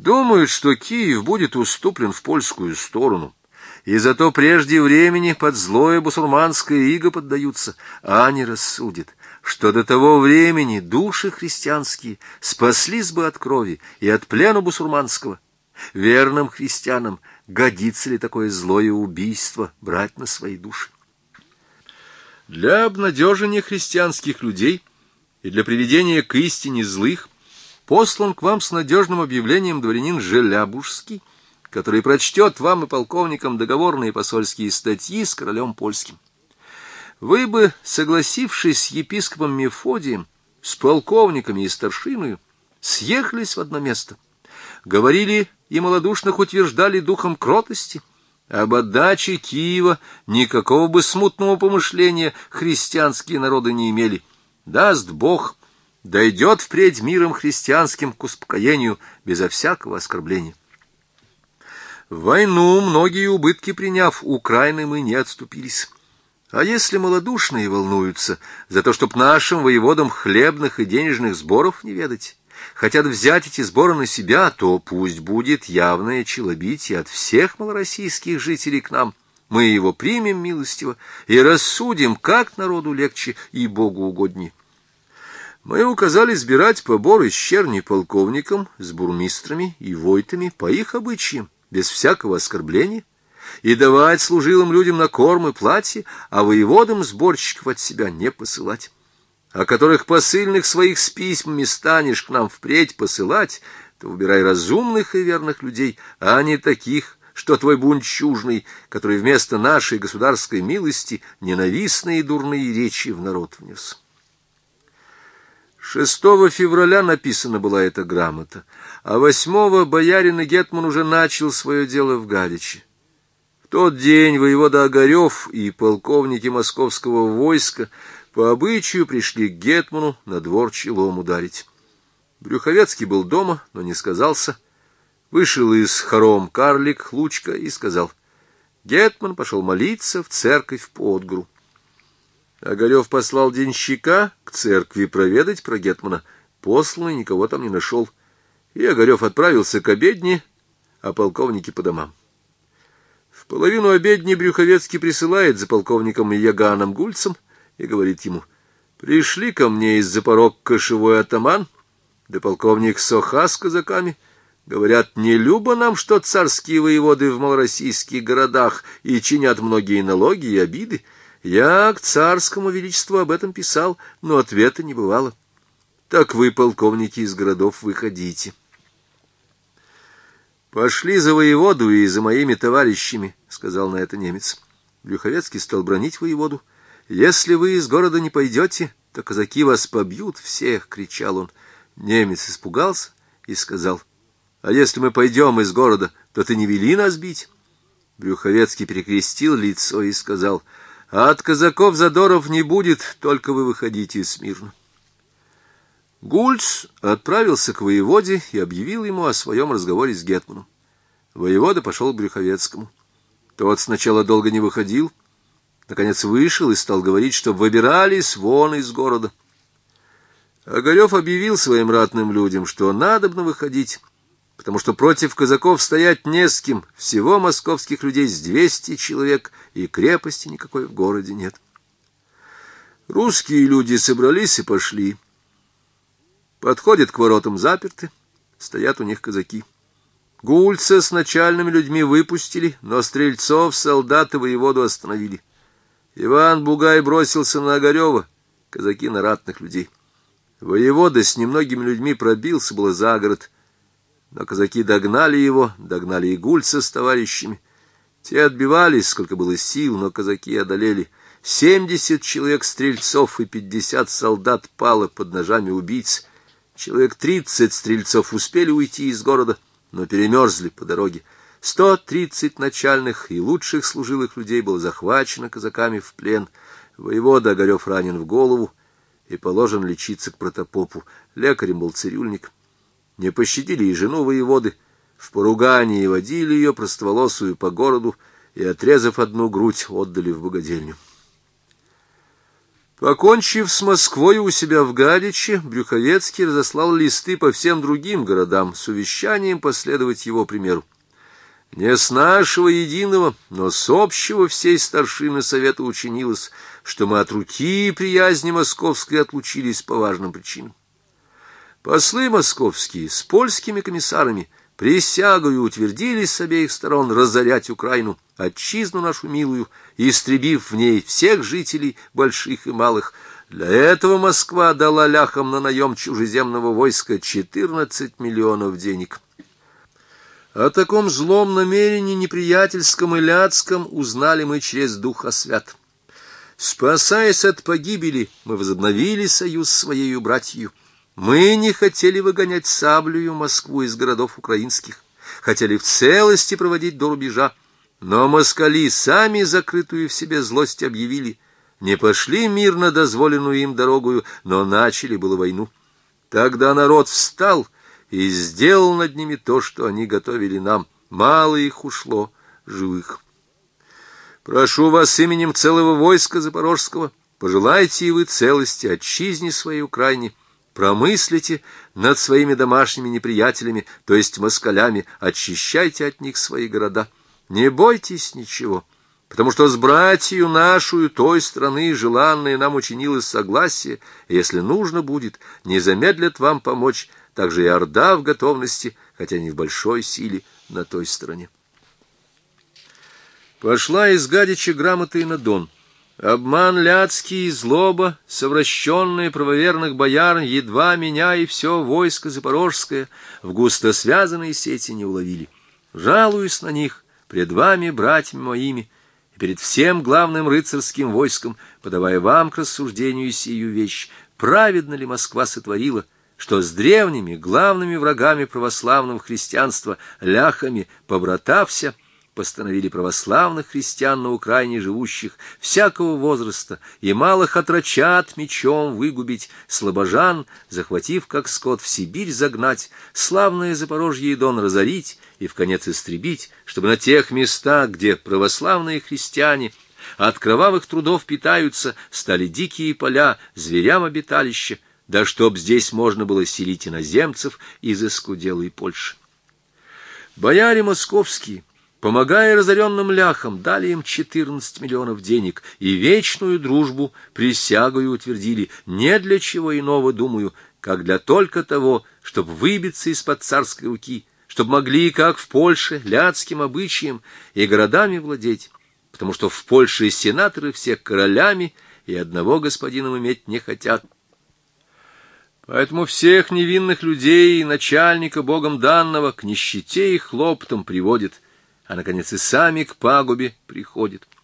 Думают, что Киев будет уступлен в польскую сторону, и зато прежде времени под злое бусурманское иго поддаются, а не рассудят, что до того времени души христианские спаслись бы от крови и от плена бусурманского. Верным христианам годится ли такое злое убийство брать на свои души? Для обнадежения христианских людей и для приведения к истине злых послан к вам с надежным объявлением дворянин Желябужский, который прочтет вам и полковникам договорные посольские статьи с королем польским. Вы бы, согласившись с епископом Мефодием, с полковниками и старшиною, съехались в одно место, говорили и малодушных утверждали духом кротости, об отдаче Киева никакого бы смутного помышления христианские народы не имели. Даст Бог, дойдет впредь миром христианским к успокоению безо всякого оскорбления. В войну, многие убытки приняв, Украины мы не отступились. А если малодушные волнуются за то, чтоб нашим воеводам хлебных и денежных сборов не ведать, хотят взять эти сборы на себя, то пусть будет явное челобитие от всех малороссийских жителей к нам. Мы его примем милостиво и рассудим, как народу легче и Богу угоднее. Мы указали сбирать побор из черни полковникам, с бурмистрами и войтами по их обычаям, без всякого оскорбления, и давать служилым людям на корм и платье, а воеводам сборщиков от себя не посылать. О которых посыльных своих с письмами станешь к нам впредь посылать, то выбирай разумных и верных людей, а не таких, что твой бунчужный, который вместо нашей государской милости ненавистные и дурные речи в народ внес. 6 февраля написана была эта грамота, а 8 боярин и гетман уже начал свое дело в Гадиче. В тот день воевода Огарев и полковники московского войска по обычаю пришли к гетману на двор челом ударить. Брюховецкий был дома, но не сказался. Вышел из хором карлик Лучка и сказал: гетман пошел молиться в церковь Подгру. Огарев послал денщика к церкви проведать про гетмана. Посланный никого там не нашел, и Огарев отправился к обедне, а полковники по домам. В половину обедни Брюховецкий присылает за полковником Яганом Гульцем и говорит ему: пришли ко мне из-за порог кошевой атаман, да полковник Соха с казаками. Говорят, не любо нам, что царские воеводы в малороссийских городах и чинят многие налоги и обиды. Я к царскому величеству об этом писал, но ответа не бывало. Так вы, полковники, из городов выходите. Пошли за воеводу и за моими товарищами, — сказал на это немец. Брюховецкий стал бранить воеводу. Если вы из города не пойдете, то казаки вас побьют всех, — кричал он. Немец испугался и сказал: а если мы пойдем из города, то ты не вели нас бить? Брюховецкий перекрестил лицо и сказал: а от казаков задоров не будет, только вы выходите смирно. Гульц отправился к воеводе и объявил ему о своем разговоре с гетманом. Воевода пошел к Брюховецкому. Тот сначала долго не выходил, наконец вышел и стал говорить, чтоб выбирались вон из города. Огарев объявил своим ратным людям, что надобно выходить, потому что против казаков стоять не с кем, всего московских людей с 200 человек, и крепости никакой в городе нет. Русские люди собрались и пошли. Подходят к воротам заперты, стоят у них казаки. Гульца с начальными людьми выпустили, но стрельцов, солдат и воеводу остановили. Иван Бугай бросился на Огарева, казаки на ратных людей. Воевода с немногими людьми пробился было за город, но казаки догнали его, догнали и Гульца с товарищами. Те отбивались, сколько было сил, но казаки одолели. 70 человек стрельцов и 50 солдат пало под ножами убийц. Человек 30 стрельцов успели уйти из города, но перемерзли по дороге. 130 начальных и лучших служилых людей было захвачено казаками в плен. Воевода Огарев ранен в голову и положен лечиться к протопопу. Лекарем был цирюльник. Не пощадили и жену воеводы. В поругании водили ее простоволосую по городу и, отрезав одну грудь, отдали в богадельню. Покончив с Москвой у себя в Гадиче, Брюховецкий разослал листы по всем другим городам с увещанием последовать его примеру. Не с нашего единого, но с общего всей старшины совета учинилось, что мы от руки приязни московской отлучились по важным причинам. Послы московские с польскими комиссарами присягою утвердились с обеих сторон разорять Украину, отчизну нашу милую, истребив в ней всех жителей, больших и малых. Для этого Москва дала ляхам на наем чужеземного войска 14 миллионов денег. О таком злом намерении неприятельском и ляцком узнали мы через Духа Свят. Спасаясь от погибели, мы возобновили союз с своею братьею. Мы не хотели выгонять саблею Москву из городов украинских, хотели в целости проводить до рубежа, но москали сами закрытую в себе злость объявили, не пошли мирно дозволенную им дорогою, но начали было войну. Тогда народ встал и сделал над ними то, что они готовили нам. Мало их ушло живых. Прошу вас именем целого войска запорожского, пожелайте и вы целости отчизне своей Украине, промыслите над своими домашними неприятелями, то есть москалями, очищайте от них свои города. Не бойтесь ничего, потому что с братью нашу той страны желанное нам учинилось согласие, и если нужно будет, не замедлят вам помочь, также и орда в готовности, хотя не в большой силе на той стороне. Пошла из Гадича грамота и на Дон. Обман ляцкий и злоба, совращенные правоверных бояр, едва меня и все войско запорожское в густо связанные сети не уловили. Жалуюсь на них пред вами, братьями моими, и перед всем главным рыцарским войском, подавая вам к рассуждению сию вещь, праведно ли Москва сотворила, что с древними главными врагами православного христианства, ляхами, побратався, постановили православных христиан на Украине живущих всякого возраста и малых отрочат мечом выгубить, слабожан, захватив как скот в Сибирь загнать, славное Запорожье и Дон разорить и вконец истребить, чтобы на тех местах, где православные христиане от кровавых трудов питаются, стали дикие поля, зверям обиталища, да чтоб здесь можно было селить иноземцев из искуделой Польши. Бояре московские, помогая разоренным ляхам, дали им 14 миллионов денег и вечную дружбу присягою утвердили, не для чего иного, думаю, как для только того, чтобы выбиться из-под царской руки, чтобы могли, как в Польше, ляцким обычаем и городами владеть, потому что в Польше сенаторы все королями и одного господином иметь не хотят. Поэтому всех невинных людей и начальника Богом данного к нищете и хлоптам приводит, а, наконец, и сами к пагубе приходят.